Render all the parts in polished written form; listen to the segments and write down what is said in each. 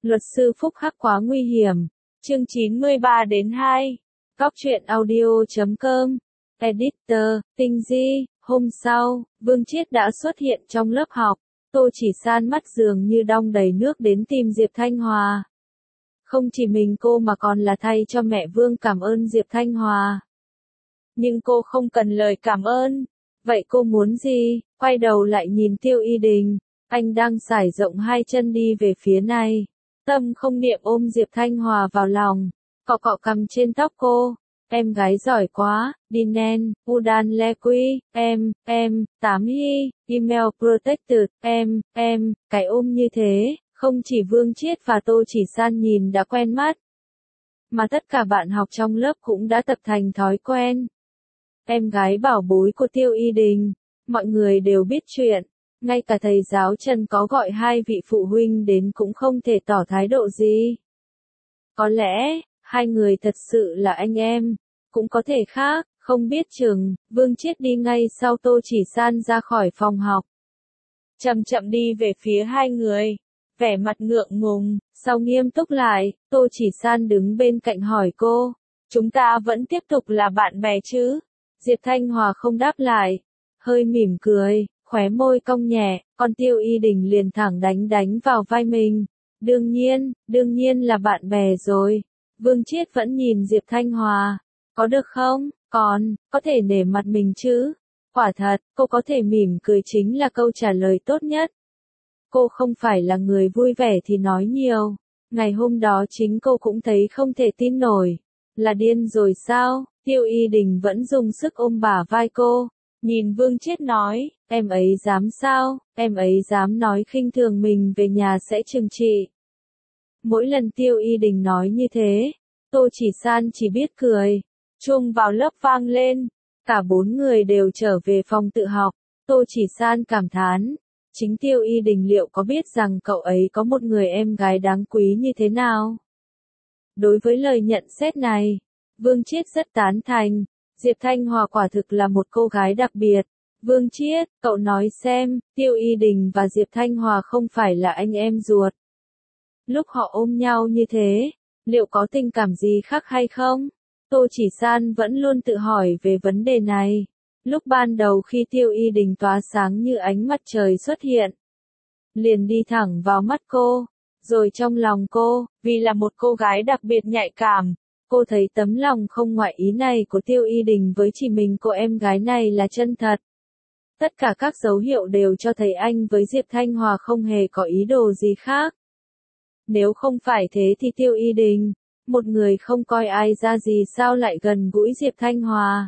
Luật sư Phúc Hắc quá nguy hiểm. Chương 93-2. Góc truyện audio.com. Editor, Tinh Di. Hôm sau, Vương Chiết đã xuất hiện trong lớp học. Tô Chỉ San mắt dường như đong đầy nước đến tìm Diệp Thanh Hòa. Không chỉ mình cô mà còn là thay cho mẹ Vương cảm ơn Diệp Thanh Hòa. Nhưng cô không cần lời cảm ơn. Vậy cô muốn gì? Quay đầu lại nhìn Tiêu Y Đình. Anh đang sải rộng hai chân đi về phía này. Tâm không niệm ôm Diệp Thanh Hòa vào lòng. Cọ cọ cằm trên tóc cô. Em gái giỏi quá, đi nen, Udan Lequi, em, 8 hi, email protected, cái ôm như thế, không chỉ Vương Chiết và Tô Chỉ San nhìn đã quen mắt, mà tất cả bạn học trong lớp cũng đã tập thành thói quen. Em gái bảo bối của Tiêu Y Đình, mọi người đều biết chuyện, ngay cả thầy giáo Trần có gọi hai vị phụ huynh đến cũng không thể tỏ thái độ gì. Có lẽ, hai người thật sự là anh em, cũng có thể khác, không biết chừng. Vương Chiết đi ngay sau Tô Chỉ San ra khỏi phòng học. Chậm chậm đi về phía hai người, vẻ mặt ngượng ngùng, sau nghiêm túc lại, Tô Chỉ San đứng bên cạnh hỏi cô, chúng ta vẫn tiếp tục là bạn bè chứ? Diệp Thanh Hòa không đáp lại, hơi mỉm cười, khóe môi cong nhẹ, còn Tiêu Y Đình liền thẳng đánh vào vai mình. Đương nhiên là bạn bè rồi. Vương Chiết vẫn nhìn Diệp Thanh Hòa. Có được không? Có thể nể mặt mình chứ? Quả thật, cô có thể mỉm cười chính là câu trả lời tốt nhất. Cô không phải là người vui vẻ thì nói nhiều. Ngày hôm đó chính cô cũng thấy không thể tin nổi. Là điên rồi sao? Tiêu Y Đình vẫn dùng sức ôm bả vai cô. Nhìn Vương Chiết nói, em ấy dám sao? Em ấy dám nói khinh thường mình về nhà sẽ trừng trị. Mỗi lần Tiêu Y Đình nói như thế, Tô Chỉ San chỉ biết cười. Chuông vào lớp vang lên, cả bốn người đều trở về phòng tự học. Tô Chỉ San cảm thán, chính Tiêu Y Đình liệu có biết rằng cậu ấy có một người em gái đáng quý như thế nào? Đối với lời nhận xét này, Vương Chiết rất tán thành. Diệp Thanh Hòa quả thực là một cô gái đặc biệt. Vương Chiết, cậu nói xem, Tiêu Y Đình và Diệp Thanh Hòa không phải là anh em ruột. Lúc họ ôm nhau như thế, liệu có tình cảm gì khác hay không? Tô Chỉ San vẫn luôn tự hỏi về vấn đề này. Lúc ban đầu khi Tiêu Y Đình tỏa sáng như ánh mặt trời xuất hiện, liền đi thẳng vào mắt cô, rồi trong lòng cô, vì là một cô gái đặc biệt nhạy cảm, cô thấy tấm lòng không ngoại ý này của Tiêu Y Đình với chỉ mình cô em gái này là chân thật. Tất cả các dấu hiệu đều cho thấy anh với Diệp Thanh Hòa không hề có ý đồ gì khác. Nếu không phải thế thì Tiêu Y Đình, một người không coi ai ra gì sao lại gần gũi Diệp Thanh Hòa.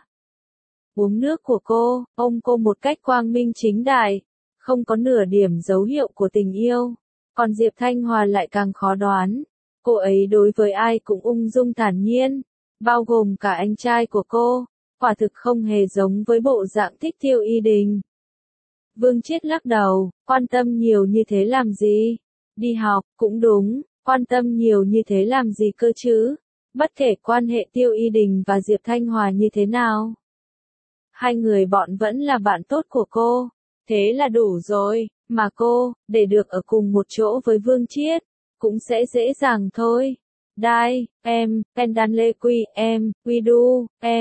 Uống nước của cô, ôm cô một cách quang minh chính đại, không có nửa điểm dấu hiệu của tình yêu. Còn Diệp Thanh Hòa lại càng khó đoán. Cô ấy đối với ai cũng ung dung thản nhiên, bao gồm cả anh trai của cô, quả thực không hề giống với bộ dạng thích Tiêu Y Đình. Vương Chiết lắc đầu, quan tâm nhiều như thế làm gì? Đi học, cũng đúng, quan tâm nhiều như thế làm gì cơ chứ? Bất kể quan hệ Tiêu Y Đình và Diệp Thanh Hòa như thế nào. Hai người bọn vẫn là bạn tốt của cô, thế là đủ rồi, mà cô, để được ở cùng một chỗ với Vương Chiết, cũng sẽ dễ dàng thôi. Đai, Pendanle Quy, Quy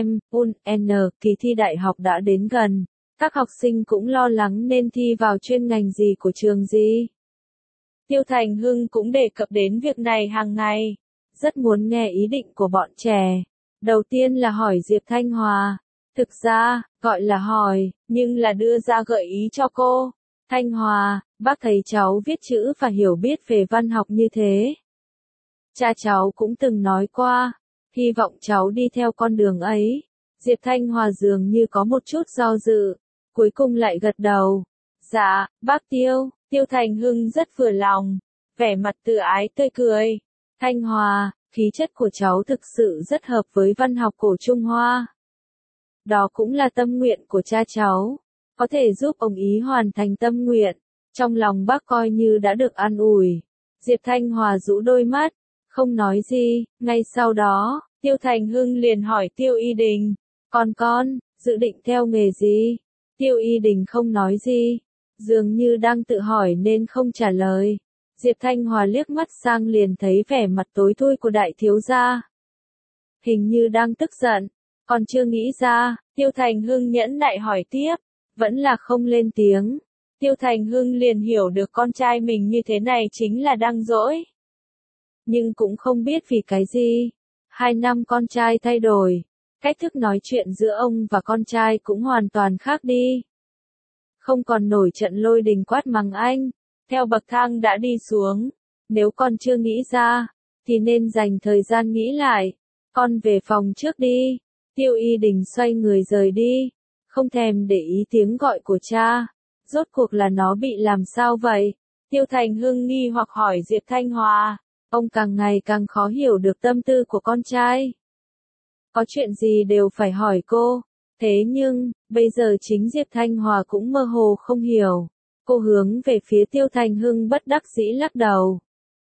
kỳ thi đại học đã đến gần, các học sinh cũng lo lắng nên thi vào chuyên ngành gì của trường gì. Tiêu Thành Hưng cũng đề cập đến việc này hàng ngày, rất muốn nghe ý định của bọn trẻ. Đầu tiên là hỏi Diệp Thanh Hòa, thực ra, gọi là hỏi, nhưng là đưa ra gợi ý cho cô. Thanh Hòa, bác thấy cháu viết chữ và hiểu biết về văn học như thế. Cha cháu cũng từng nói qua, hy vọng cháu đi theo con đường ấy. Diệp Thanh Hòa dường như có một chút do dự, cuối cùng lại gật đầu. Dạ, bác Tiêu. Tiêu Thành Hưng rất vừa lòng, vẻ mặt tự ái tươi cười. Thanh Hòa, khí chất của cháu thực sự rất hợp với văn học cổ Trung Hoa. Đó cũng là tâm nguyện của cha cháu, có thể giúp ông ý hoàn thành tâm nguyện. Trong lòng bác coi như đã được an ủi. Diệp Thanh Hòa rũ đôi mắt, không nói gì. Ngay sau đó, Tiêu Thành Hưng liền hỏi Tiêu Y Đình, con, dự định theo nghề gì? Tiêu Y Đình không nói gì, dường như đang tự hỏi nên không trả lời. Diệp Thanh Hòa liếc mắt sang liền thấy vẻ mặt tối thui của đại thiếu gia. Hình như đang tức giận, còn chưa nghĩ ra, Tiêu Thành Hưng nhẫn nại hỏi tiếp, vẫn là không lên tiếng. Tiêu Thành Hưng liền hiểu được con trai mình như thế này chính là đang dỗi. Nhưng cũng không biết vì cái gì. 2 năm con trai thay đổi, cách thức nói chuyện giữa ông và con trai cũng hoàn toàn khác đi. Không còn nổi trận lôi đình quát mắng anh, theo bậc thang đã đi xuống. Nếu con chưa nghĩ ra, thì nên dành thời gian nghĩ lại. Con về phòng trước đi. Tiêu Y Đình xoay người rời đi, không thèm để ý tiếng gọi của cha. Rốt cuộc là nó bị làm sao vậy? Tiêu Thành Hưng nghi hoặc hỏi Diệp Thanh Hòa. Ông càng ngày càng khó hiểu được tâm tư của con trai. Có chuyện gì đều phải hỏi cô. Thế nhưng, bây giờ chính Diệp Thanh Hòa cũng mơ hồ không hiểu. Cô hướng về phía Tiêu Thành Hưng bất đắc dĩ lắc đầu.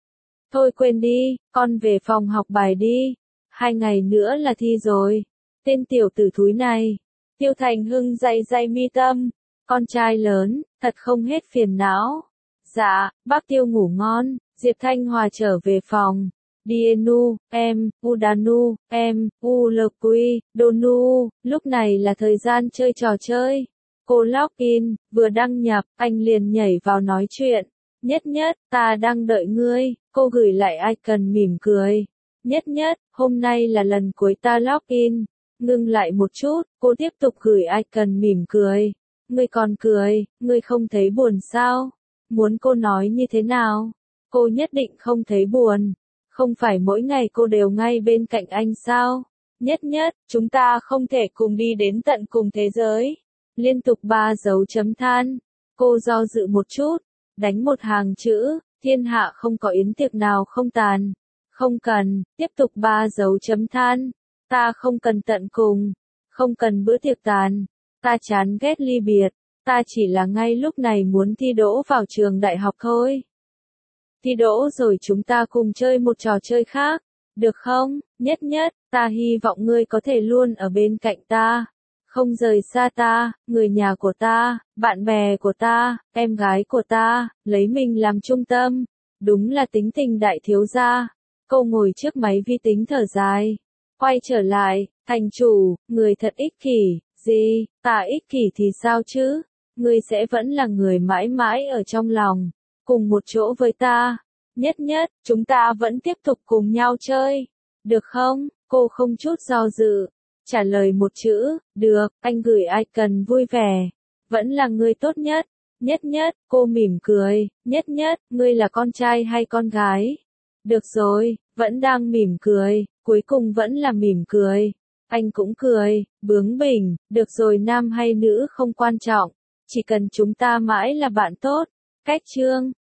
Thôi quên đi, con về phòng học bài đi. 2 ngày nữa là thi rồi. Tên tiểu tử thúi này. Tiêu Thành Hưng day day mi tâm. Con trai lớn, thật không hết phiền não. Dạ, bác Tiêu ngủ ngon. Diệp Thanh Hòa trở về phòng. Dienu, em, Udanu, em, Ulqi, Donu, lúc này là thời gian chơi trò chơi. Cô login, vừa đăng nhập, anh liền nhảy vào nói chuyện. Nhất nhất, ta đang đợi ngươi, cô gửi lại icon mỉm cười. Nhất nhất, hôm nay là lần cuối ta login. Ngưng lại một chút, cô tiếp tục gửi icon mỉm cười. Ngươi còn cười, ngươi không thấy buồn sao? Muốn cô nói như thế nào? Cô nhất định không thấy buồn. Không phải mỗi ngày cô đều ngay bên cạnh anh sao? Nhất nhất, chúng ta không thể cùng đi đến tận cùng thế giới. Liên tục 3 dấu chấm than. Cô do dự một chút, đánh một hàng chữ, thiên hạ không có yến tiệc nào không tàn. Không cần, tiếp tục 3 dấu chấm than. Ta không cần tận cùng, không cần bữa tiệc tàn. Ta chán ghét ly biệt, ta chỉ là ngay lúc này muốn thi đỗ vào trường đại học thôi. Thi đỗ rồi chúng ta cùng chơi một trò chơi khác, được không? Nhất nhất, ta hy vọng ngươi có thể luôn ở bên cạnh ta, không rời xa ta, người nhà của ta, bạn bè của ta, em gái của ta, lấy mình làm trung tâm. Đúng là tính tình đại thiếu gia. Cô ngồi trước máy vi tính thở dài, quay trở lại, thành chủ, người thật ích kỷ. Gì, ta ích kỷ thì sao chứ? Ngươi sẽ vẫn là người mãi mãi ở trong lòng, cùng một chỗ với ta. Nhất nhất, chúng ta vẫn tiếp tục cùng nhau chơi. Được không? Cô không chút do dự. Trả lời một chữ, được, anh gửi icon vui vẻ. Vẫn là ngươi tốt nhất. Nhất nhất, cô mỉm cười. Nhất nhất, ngươi là con trai hay con gái? Được rồi, vẫn đang mỉm cười, cuối cùng vẫn là mỉm cười. Anh cũng cười, bướng bỉnh, được rồi nam hay nữ không quan trọng, chỉ cần chúng ta mãi là bạn tốt. Cách chương